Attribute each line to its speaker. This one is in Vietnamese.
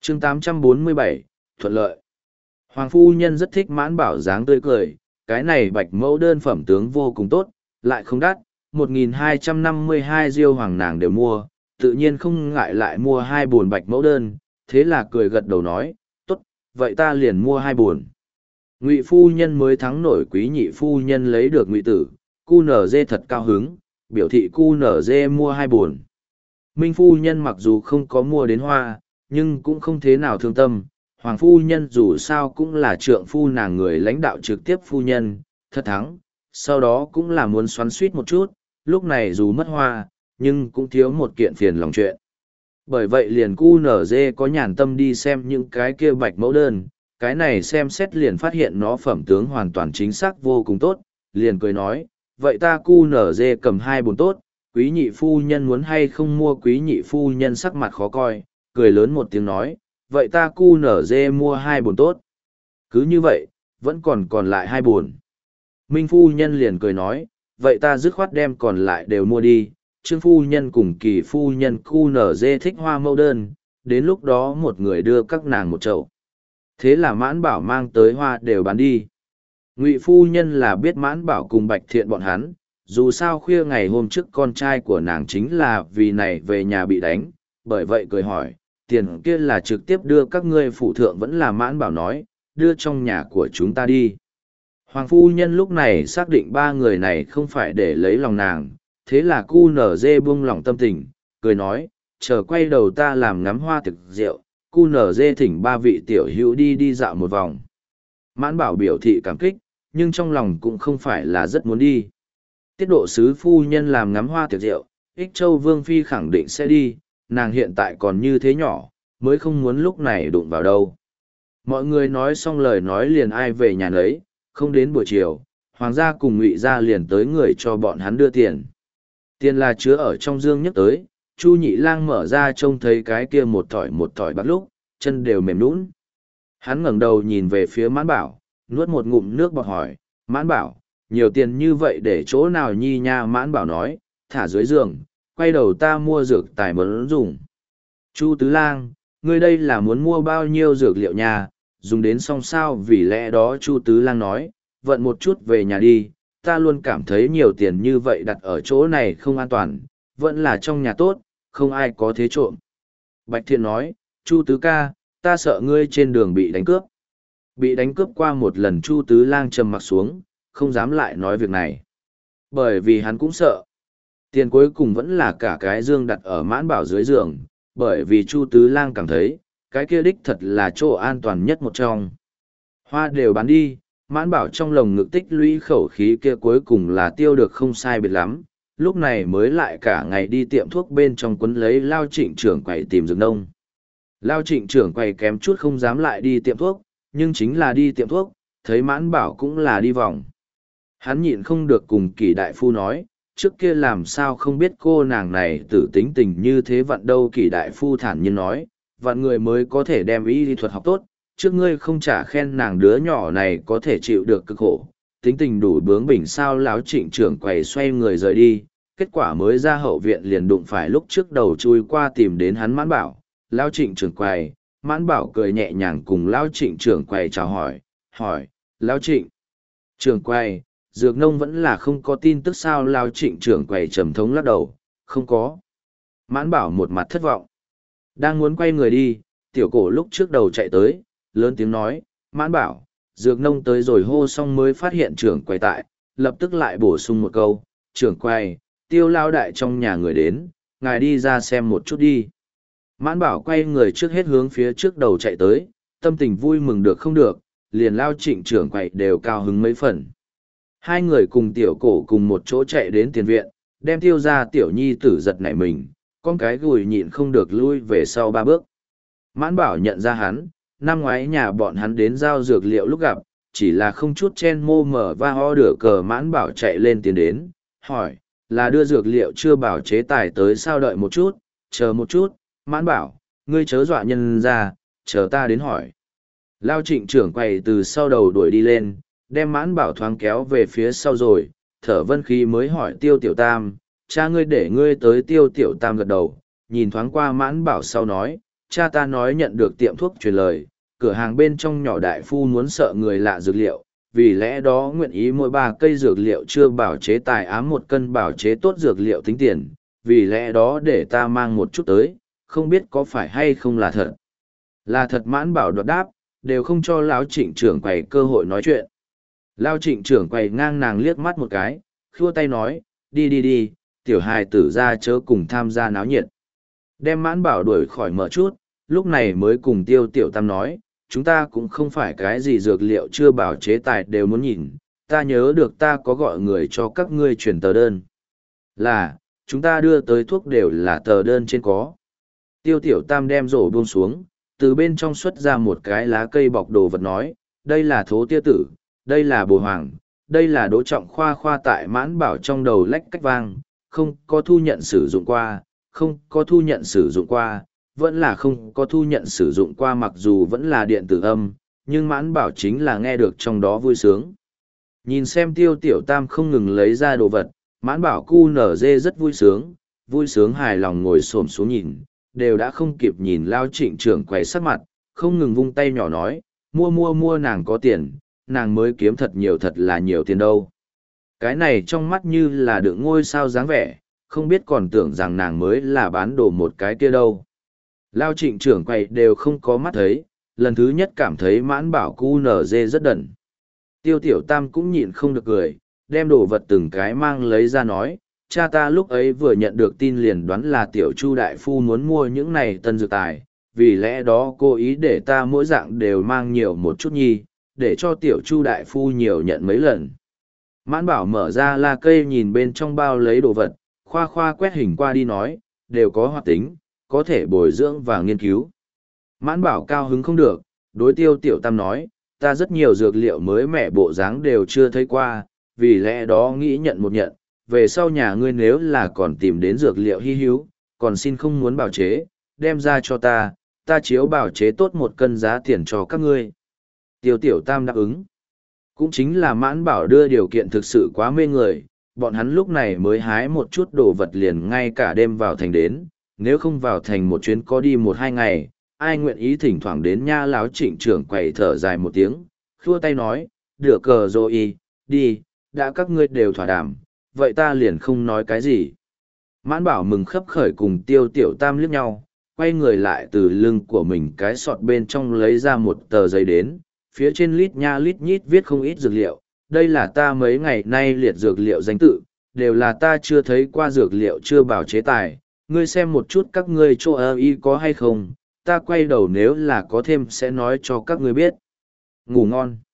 Speaker 1: chương 847, thuận lợi. Hoàng phu nhân rất thích Mãn Bảo dáng tươi cười, cái này bạch mẫu đơn phẩm tướng vô cùng tốt, lại không đắt, 1.252 diêu hoàng nàng đều mua, tự nhiên không ngại lại mua 2 buồn bạch mẫu đơn, thế là cười gật đầu nói, tốt, vậy ta liền mua 2 buồn. Ngụy phu nhân mới thắng nổi quý nhị phu nhân lấy được ngụy tử, cu nở dê thật cao hứng, biểu thị cu nở dê mua 2 buồn. Minh phu nhân mặc dù không có mua đến hoa, nhưng cũng không thế nào thương tâm. Hoàng phu nhân dù sao cũng là trượng phu nàng người lãnh đạo trực tiếp phu nhân, thật thắng, sau đó cũng là muốn xoắn suýt một chút, lúc này dù mất hoa, nhưng cũng thiếu một kiện phiền lòng chuyện. Bởi vậy liền cu nở dê có nhàn tâm đi xem những cái kia bạch mẫu đơn, cái này xem xét liền phát hiện nó phẩm tướng hoàn toàn chính xác vô cùng tốt, liền cười nói, vậy ta cu nở dê cầm 2 buồn tốt, quý nhị phu nhân muốn hay không mua. Quý nhị phu nhân sắc mặt khó coi, cười lớn một tiếng nói, vậy ta cu nở dê mua 2 buồn tốt. Cứ như vậy, vẫn còn lại 2 buồn. Minh phu nhân liền cười nói, vậy ta dứt khoát đem còn lại đều mua đi. Trương phu nhân cùng Kỳ phu nhân cu nở dê thích hoa mẫu đơn, đến lúc đó một người đưa các nàng một chậu. Thế là Mãn Bảo mang tới hoa đều bán đi. Ngụy phu nhân là biết Mãn Bảo cùng Bạch Thiện bọn hắn, dù sao khuya ngày hôm trước con trai của nàng chính là vì này về nhà bị đánh, bởi vậy cười hỏi, tiền kia là trực tiếp đưa các ngươi phụ thượng vẫn là. Mãn Bảo nói, đưa trong nhà của chúng ta đi. Hoàng phu nhân lúc này xác định 3 người này không phải để lấy lòng nàng, thế là cu nở dê buông lòng tâm tình, cười nói, chờ quay đầu ta làm ngắm hoa thực rượu, cu nở dê thỉnh 3 vị tiểu hữu đi dạo một vòng. Mãn Bảo biểu thị cảm kích, nhưng trong lòng cũng không phải là rất muốn đi. Tiết độ sứ phu nhân làm ngắm hoa tiệc rượu, Ích Châu Vương Phi khẳng định sẽ đi, nàng hiện tại còn như thế nhỏ, mới không muốn lúc này đụng vào đâu. Mọi người nói xong lời nói liền ai về nhà nấy, không đến buổi chiều, Hoàng gia cùng Ngụy gia liền tới người cho bọn hắn đưa tiền. Tiền là chứa ở trong dương nhấc tới, Chu Nhị Lang mở ra trông thấy cái kia một thỏi bạc lúc, chân đều mềm nhũn. Hắn ngẩng đầu nhìn về phía Mãn Bảo, nuốt một ngụm nước bọt hỏi, Mãn Bảo, nhiều tiền như vậy để chỗ nào nhi nha? Mãn Bảo nói, thả dưới giường, quay đầu ta mua dược tài muốn dùng. Chu Tứ Lang, ngươi đây là muốn mua bao nhiêu dược liệu nha, dùng đến xong sao? Vì lẽ đó Chu Tứ Lang nói, vận một chút về nhà đi, ta luôn cảm thấy nhiều tiền như vậy đặt ở chỗ này không an toàn, vẫn là trong nhà tốt, không ai có thế trộm. Bạch Thiện nói, Chu Tứ ca, ta sợ ngươi trên đường bị đánh cướp. Bị đánh cướp qua một lần Chu Tứ Lang trầm mặc xuống, không dám lại nói việc này. Bởi vì hắn cũng sợ. Tiền cuối cùng vẫn là cả cái dương đặt ở Mãn Bảo dưới giường, bởi vì Chu Tứ Lang cảm thấy, cái kia đích thật là chỗ an toàn nhất một trong. Hoa đều bán đi, Mãn Bảo trong lồng ngực tích lũy khẩu khí kia cuối cùng là tiêu được không sai biệt lắm, lúc này mới lại cả ngày đi tiệm thuốc bên trong quấn lấy Lao Trịnh trưởng quầy tìm dược nông. Lao Trịnh trưởng quầy kém chút không dám lại đi tiệm thuốc, nhưng chính là đi tiệm thuốc, thấy Mãn Bảo cũng là đi vòng. Hắn nhịn không được cùng Kỷ đại phu nói, trước kia làm sao không biết cô nàng này tử tính tình như thế vặn đâu. Kỷ đại phu thản nhiên nói, vặn người mới có thể đem y thuật học tốt, trước ngươi không trả khen nàng đứa nhỏ này có thể chịu được cực khổ, tính tình đủ bướng bỉnh sao? Láo Trịnh trưởng quầy xoay người rời đi, kết quả mới ra hậu viện liền đụng phải lúc trước đầu chui qua tìm đến hắn Mãn Bảo. Lao Trịnh trưởng quầy, Mãn Bảo cười nhẹ nhàng cùng Lao Trịnh trưởng quầy chào hỏi, Lao Trịnh trưởng quầy, dược nông vẫn là không có tin tức sao? Lao Trịnh trưởng quầy trầm thống lắc đầu, không có. Mãn Bảo một mặt thất vọng, đang muốn quay người đi, tiểu cổ lúc trước đầu chạy tới, lớn tiếng nói, Mãn Bảo, dược nông tới rồi. Hô xong mới phát hiện trưởng quầy tại, lập tức lại bổ sung một câu, trưởng quầy, Tiêu lao đại trong nhà người đến, ngài đi ra xem một chút đi. Mãn Bảo quay người trước hết hướng phía trước đầu chạy tới, tâm tình vui mừng được không được, liền Lao Trịnh trưởng quầy đều cao hứng mấy phần. Hai người cùng tiểu cổ cùng một chỗ chạy đến tiền viện, đem Tiêu ra tiểu nhi tử giật nảy mình, con cái gùi nhịn không được lui về sau 3 bước. Mãn Bảo nhận ra hắn, năm ngoái nhà bọn hắn đến giao dược liệu lúc gặp, chỉ là không chút chen mô mở và ho đửa cờ. Mãn Bảo chạy lên tiến đến, hỏi, là đưa dược liệu chưa bảo chế tài tới sao? Đợi một chút, chờ một chút. Mãn Bảo, ngươi chớ dọa nhân ra, chờ ta đến hỏi. Lao Trịnh trưởng quầy từ sau đầu đuổi đi lên, đem Mãn Bảo thoáng kéo về phía sau rồi, thở vân khí mới hỏi Tiêu Tiểu Tam, cha ngươi để ngươi tới. Tiêu Tiểu Tam gật đầu, nhìn thoáng qua Mãn Bảo sau nói, cha ta nói nhận được tiệm thuốc truyền lời, cửa hàng bên trong nhỏ đại phu muốn sợ người lạ dược liệu, vì lẽ đó nguyện ý mỗi 3 cây dược liệu chưa bảo chế tài ám 1 cân bảo chế tốt dược liệu tính tiền, vì lẽ đó để ta mang một chút tới, không biết có phải hay không là thật. Là thật, Mãn Bảo đoạt đáp, đều không cho lão Trịnh trưởng quầy cơ hội nói chuyện. Lão Trịnh trưởng quầy ngang nàng liếc mắt một cái, khua tay nói, đi đi đi, tiểu hài tử ra chớ cùng tham gia náo nhiệt. Đem Mãn Bảo đuổi khỏi mở chút, lúc này mới cùng Tiêu Tiểu Tam nói, chúng ta cũng không phải cái gì dược liệu chưa bảo chế tài đều muốn nhìn, ta nhớ được ta có gọi người cho các ngươi truyền tờ đơn. Là, chúng ta đưa tới thuốc đều là tờ đơn trên có. Tiêu Tiểu Tam đem rổ buông xuống, từ bên trong xuất ra một cái lá cây bọc đồ vật nói, đây là thố tia tử, đây là bồ hoàng, đây là Đỗ Trọng khoa tại Mãn Bảo trong đầu lách cách vang, không có thu nhận sử dụng qua, không có thu nhận sử dụng qua, vẫn là không có thu nhận sử dụng qua, mặc dù vẫn là điện tử âm, nhưng Mãn Bảo chính là nghe được trong đó vui sướng. Nhìn xem Tiêu Tiểu Tam không ngừng lấy ra đồ vật, Mãn Bảo cu nở dê rất vui sướng hài lòng ngồi xổm xuống nhìn, đều đã không kịp nhìn Lao Trịnh trưởng quầy sắc mặt, không ngừng vung tay nhỏ nói, mua nàng có tiền, nàng mới kiếm thật là nhiều tiền đâu. Cái này trong mắt như là đựng ngôi sao dáng vẻ, không biết còn tưởng rằng nàng mới là bán đồ một cái kia đâu. Lao Trịnh trưởng quầy đều không có mắt thấy, lần thứ nhất cảm thấy Mãn Bảo cu nở dê rất đần. Tiêu Tiểu Tam cũng nhịn không được cười, đem đồ vật từng cái mang lấy ra nói, cha ta lúc ấy vừa nhận được tin liền đoán là Tiểu Chu đại phu muốn mua những này tân dược tài, vì lẽ đó cố ý để ta mỗi dạng đều mang nhiều một chút nhi, để cho Tiểu Chu đại phu nhiều nhận mấy lần. Mãn Bảo mở ra la cây nhìn bên trong bao lấy đồ vật, khoa quét hình qua đi nói, đều có hoạt tính, có thể bồi dưỡng và nghiên cứu. Mãn Bảo cao hứng không được, đối Tiêu Tiểu Tam nói, ta rất nhiều dược liệu mới mẻ bộ dáng đều chưa thấy qua, vì lẽ đó nghĩ nhận một nhận, về sau nhà ngươi nếu là còn tìm đến dược liệu hy hữu, còn xin không muốn bảo chế, đem ra cho ta chiếu bảo chế tốt 1 cân giá tiền cho các ngươi. Tiêu Tiểu Tam đáp ứng. Cũng chính là Mãn Bảo đưa điều kiện thực sự quá mê người, bọn hắn lúc này mới hái một chút đồ vật liền ngay cả đêm vào thành đến, nếu không vào thành một chuyến có đi 1-2 ngày, ai nguyện ý thỉnh thoảng đến nha. Láo Trịnh trưởng quầy thở dài một tiếng, khua tay nói, được cờ rồi đi, đã các ngươi đều thỏa đàm, vậy ta liền không nói cái gì. Mãn Bảo mừng khấp khởi cùng Tiêu Tiểu Tam liếc nhau, quay người lại từ lưng của mình cái sọt bên trong lấy ra một tờ giấy đến, phía trên lít nha lít nhít viết không ít dược liệu, đây là ta mấy ngày nay liệt dược liệu danh tự, đều là ta chưa thấy qua dược liệu chưa bảo chế tài, ngươi xem một chút các ngươi chỗ y có hay không, ta quay đầu nếu là có thêm sẽ nói cho các ngươi biết. Ngủ ngon.